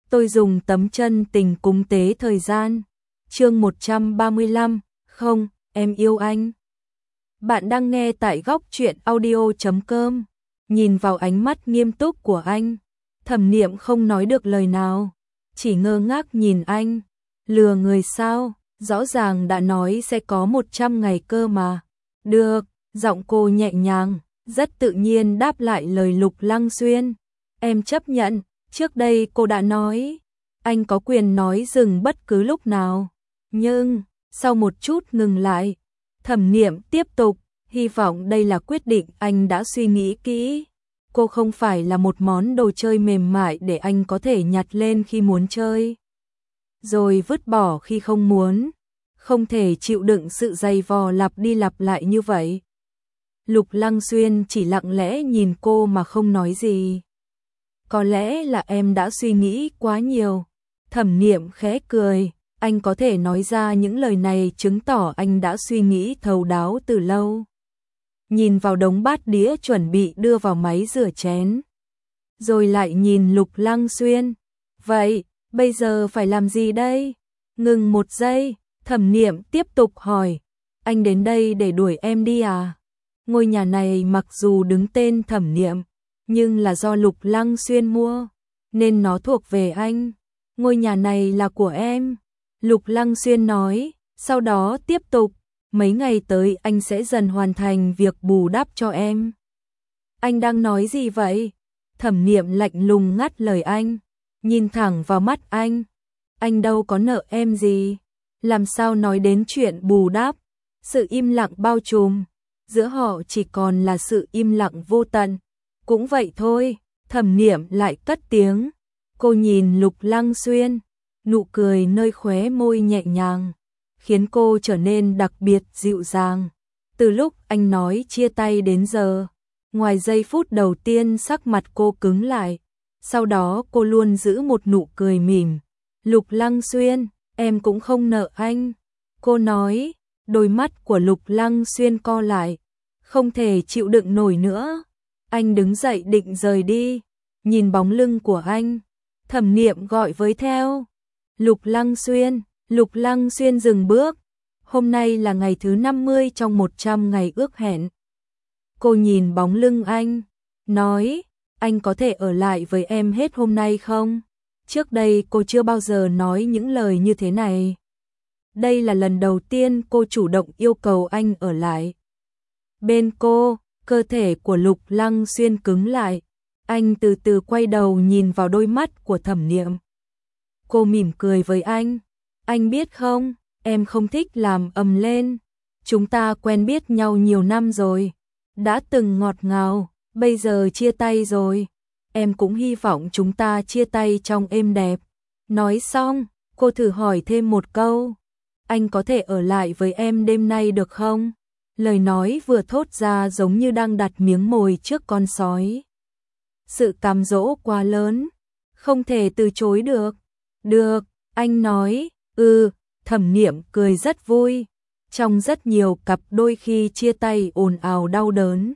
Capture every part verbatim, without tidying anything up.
Tôi dùng tấm chân tình cúng tế thời gian. Chương một trăm ba mươi lăm, không, em yêu anh. Bạn đang nghe tại góc truyện audio chấm com. Nhìn vào ánh mắt nghiêm túc của anh, Thẩm Niệm không nói được lời nào, chỉ ngơ ngác nhìn anh. Lừa người sao, rõ ràng đã nói sẽ có một trăm ngày cơ mà. Được, giọng cô nhẹ nhàng, rất tự nhiên đáp lại lời Lục Lăng Xuyên. Em chấp nhận, trước đây cô đã nói, anh có quyền nói dừng bất cứ lúc nào. Nhưng, sau một chút ngừng lại, Thẩm Niệm tiếp tục, hy vọng đây là quyết định anh đã suy nghĩ kỹ. Cô không phải là một món đồ chơi mềm mại để anh có thể nhặt lên khi muốn chơi, rồi vứt bỏ khi không muốn. Không thể chịu đựng sự dày vò lặp đi lặp lại như vậy. Lục Lăng Xuyên chỉ lặng lẽ nhìn cô mà không nói gì. Có lẽ là em đã suy nghĩ quá nhiều. Thẩm Niệm khẽ cười, anh có thể nói ra những lời này chứng tỏ anh đã suy nghĩ thấu đáo từ lâu. Nhìn vào đống bát đĩa chuẩn bị đưa vào máy rửa chén, rồi lại nhìn Lục Lăng Xuyên. Vậy, bây giờ phải làm gì đây? Ngừng một giây, Thẩm Niệm tiếp tục hỏi, anh đến đây để đuổi em đi à? Ngôi nhà này mặc dù đứng tên Thẩm Niệm, nhưng là do Lục Lăng Xuyên mua, nên nó thuộc về anh. Ngôi nhà này là của em, Lục Lăng Xuyên nói, sau đó tiếp tục, mấy ngày tới anh sẽ dần hoàn thành việc bù đắp cho em. Anh đang nói gì vậy? Thẩm Niệm lạnh lùng ngắt lời anh, nhìn thẳng vào mắt anh. Anh đâu có nợ em gì, làm sao nói đến chuyện bù đắp? Sự im lặng bao trùm, giữa họ chỉ còn là sự im lặng vô tận. Cũng vậy thôi, Thẩm Niệm lại cất tiếng. Cô nhìn Lục Lăng Xuyên, nụ cười nơi khóe môi nhẹ nhàng, khiến cô trở nên đặc biệt dịu dàng. Từ lúc anh nói chia tay đến giờ, ngoài giây phút đầu tiên sắc mặt cô cứng lại, sau đó cô luôn giữ một nụ cười mỉm. Lục Lăng Xuyên, em cũng không nợ anh. Cô nói, đôi mắt của Lục Lăng Xuyên co lại, không thể chịu đựng nổi nữa. Anh đứng dậy định rời đi, nhìn bóng lưng của anh, Thẩm Niệm gọi với theo. Lục Lăng Xuyên, Lục Lăng Xuyên dừng bước. Hôm nay là ngày thứ năm mươi trong một trăm ngày ước hẹn. Cô nhìn bóng lưng anh, nói, anh có thể ở lại với em hết hôm nay không? Trước đây cô chưa bao giờ nói những lời như thế này. Đây là lần đầu tiên cô chủ động yêu cầu anh ở lại bên cô. Cơ thể của Lục Lăng Xuyên cứng lại, anh từ từ quay đầu nhìn vào đôi mắt của Thẩm Niệm. Cô mỉm cười với anh, anh biết không, em không thích làm ầm lên. Chúng ta quen biết nhau nhiều năm rồi, đã từng ngọt ngào, bây giờ chia tay rồi. Em cũng hy vọng chúng ta chia tay trong êm đẹp. Nói xong, cô thử hỏi thêm một câu, anh có thể ở lại với em đêm nay được không? Lời nói vừa thốt ra giống như đang đặt miếng mồi trước con sói. Sự cám dỗ quá lớn, không thể từ chối được. Được, anh nói, ừ. Thẩm Niệm cười rất vui. Trong rất nhiều cặp đôi khi chia tay ồn ào đau đớn,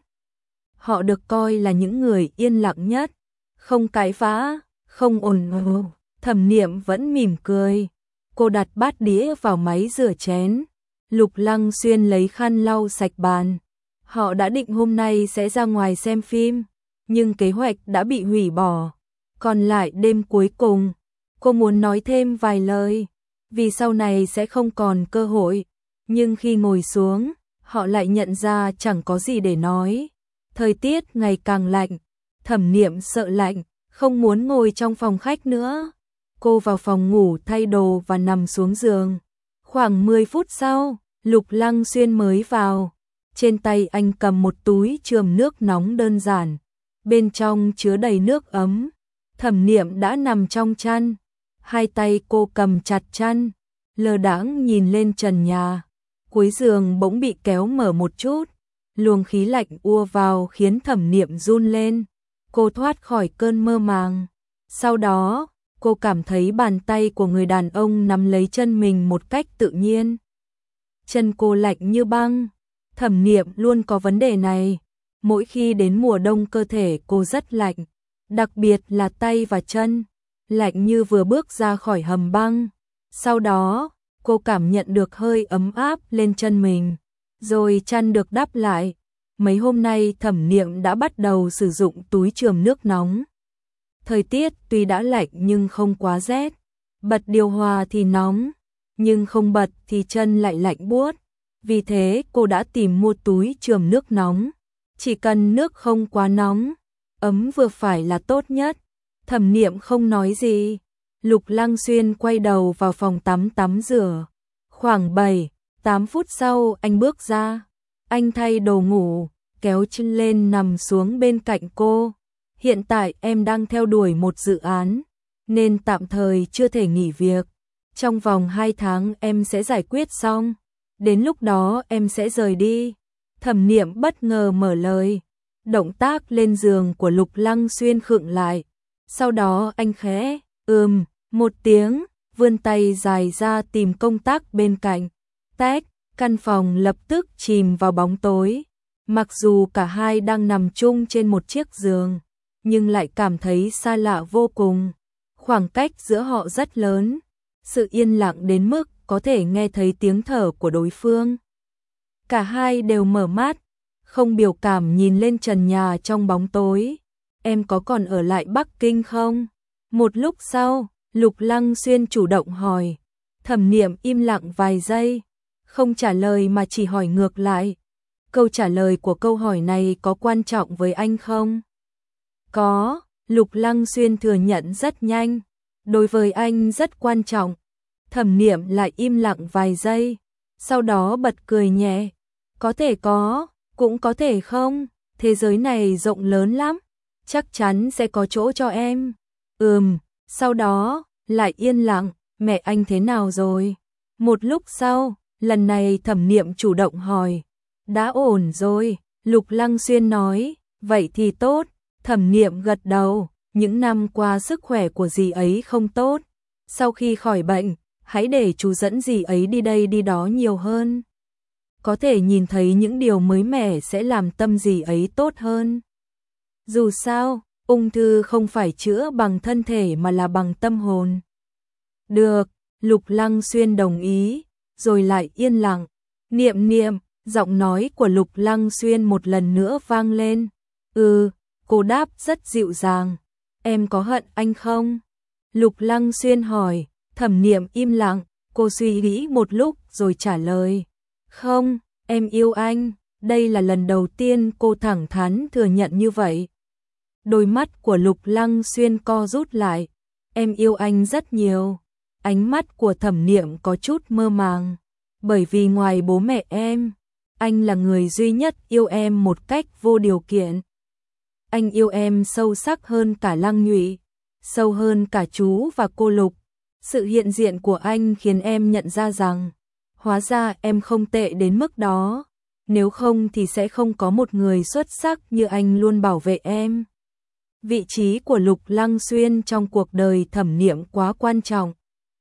họ được coi là những người yên lặng nhất, không cãi vã, không ồn ào. Thẩm Niệm vẫn mỉm cười. Cô đặt bát đĩa vào máy rửa chén. Lục Lăng Xuyên lấy khăn lau sạch bàn. Họ đã định hôm nay sẽ ra ngoài xem phim, nhưng kế hoạch đã bị hủy bỏ. Còn lại đêm cuối cùng, cô muốn nói thêm vài lời, vì sau này sẽ không còn cơ hội. Nhưng khi ngồi xuống, họ lại nhận ra chẳng có gì để nói. Thời tiết ngày càng lạnh, Thẩm Niệm sợ lạnh, không muốn ngồi trong phòng khách nữa. Cô vào phòng ngủ thay đồ và nằm xuống giường. Khoảng mười phút sau, Lục Lăng Xuyên mới vào. Trên tay anh cầm một túi chườm nước nóng đơn giản, bên trong chứa đầy nước ấm. Thẩm Niệm đã nằm trong chăn, hai tay cô cầm chặt chăn, lơ đãng nhìn lên trần nhà. Cuối giường bỗng bị kéo mở một chút, luồng khí lạnh ùa vào khiến Thẩm Niệm run lên. Cô thoát khỏi cơn mơ màng. Sau đó, cô cảm thấy bàn tay của người đàn ông nắm lấy chân mình một cách tự nhiên. Chân cô lạnh như băng. Thẩm Niệm luôn có vấn đề này. Mỗi khi đến mùa đông cơ thể cô rất lạnh, đặc biệt là tay và chân. lạnh như vừa bước ra khỏi hầm băng. Sau đó, cô cảm nhận được hơi ấm áp lên chân mình, rồi chăn được đắp lại. Mấy hôm nay Thẩm Niệm đã bắt đầu sử dụng túi chườm nước nóng. Thời tiết tuy đã lạnh nhưng không quá rét, bật điều hòa thì nóng, nhưng không bật thì chân lại lạnh buốt. Vì thế cô đã tìm mua túi chườm nước nóng, chỉ cần nước không quá nóng, ấm vừa phải là tốt nhất. Thẩm Niệm không nói gì. Lục Lăng Xuyên quay đầu vào phòng tắm tắm rửa. Khoảng bảy, tám phút sau anh bước ra. Anh thay đồ ngủ, kéo chân lên nằm xuống bên cạnh cô. Hiện tại em đang theo đuổi một dự án, nên tạm thời chưa thể nghỉ việc. Trong vòng hai tháng em sẽ giải quyết xong. Đến lúc đó em sẽ rời đi. Thẩm Niệm bất ngờ mở lời. Động tác lên giường của Lục Lăng Xuyên khựng lại. Sau đó anh khẽ, ừm, một tiếng, vươn tay dài ra tìm công tắc bên cạnh. Tách, căn phòng lập tức chìm vào bóng tối. Mặc dù cả hai đang nằm chung trên một chiếc giường, nhưng lại cảm thấy xa lạ vô cùng. Khoảng cách giữa họ rất lớn, sự yên lặng đến mức có thể nghe thấy tiếng thở của đối phương. Cả hai đều mở mắt, không biểu cảm nhìn lên trần nhà trong bóng tối. Em có còn ở lại Bắc Kinh không? Một lúc sau, Lục Lăng Xuyên chủ động hỏi. Thẩm Niệm im lặng vài giây, không trả lời mà chỉ hỏi ngược lại. Câu trả lời của câu hỏi này có quan trọng với anh không? Có, Lục Lăng Xuyên thừa nhận rất nhanh. Đối với anh rất quan trọng. Thẩm Niệm lại im lặng vài giây, sau đó bật cười nhẹ. Có thể có, cũng có thể không, thế giới này rộng lớn lắm, chắc chắn sẽ có chỗ cho em. Ừm, sau đó, lại yên lặng, mẹ anh thế nào rồi? Một lúc sau, lần này Thẩm Niệm chủ động hỏi. Đã ổn rồi, Lục Lăng Xuyên nói, vậy thì tốt. Thẩm Niệm gật đầu, những năm qua sức khỏe của dì ấy không tốt. Sau khi khỏi bệnh, hãy để chú dẫn dì ấy đi đây đi đó nhiều hơn. Có thể nhìn thấy những điều mới mẻ sẽ làm tâm dì ấy tốt hơn. Dù sao, ung thư không phải chữa bằng thân thể mà là bằng tâm hồn. Được, Lục Lăng Xuyên đồng ý, rồi lại yên lặng. Niệm Niệm, giọng nói của Lục Lăng Xuyên một lần nữa vang lên. Ừ, cô đáp rất dịu dàng. Em có hận anh không? Lục Lăng Xuyên hỏi. Thẩm Niệm im lặng, cô suy nghĩ một lúc rồi trả lời. Không, em yêu anh. Đây là lần đầu tiên cô thẳng thắn thừa nhận như vậy. Đôi mắt của Lục Lăng Xuyên co rút lại. Em yêu anh rất nhiều. Ánh mắt của Thẩm Niệm có chút mơ màng. Bởi vì ngoài bố mẹ em, anh là người duy nhất yêu em một cách vô điều kiện. Anh yêu em sâu sắc hơn cả Lăng Nhụy, sâu hơn cả chú và cô Lục. Sự hiện diện của anh khiến em nhận ra rằng, hóa ra em không tệ đến mức đó. Nếu không thì sẽ không có một người xuất sắc như anh luôn bảo vệ em. Vị trí của Lục Lăng Xuyên trong cuộc đời Thẩm Niệm quá quan trọng.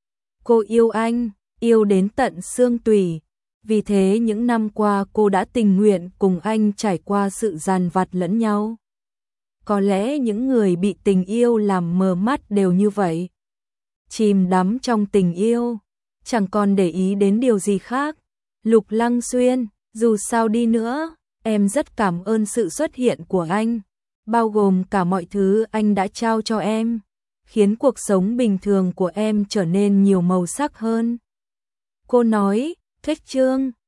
Cô yêu anh, yêu đến tận xương tủy. Vì thế những năm qua cô đã tình nguyện cùng anh trải qua sự dằn vặt lẫn nhau. Có lẽ những người bị tình yêu làm mờ mắt đều như vậy. Chìm đắm trong tình yêu, chẳng còn để ý đến điều gì khác. Lục Lăng Xuyên, dù sao đi nữa, em rất cảm ơn sự xuất hiện của anh, bao gồm cả mọi thứ anh đã trao cho em, khiến cuộc sống bình thường của em trở nên nhiều màu sắc hơn. Cô nói, kết chương.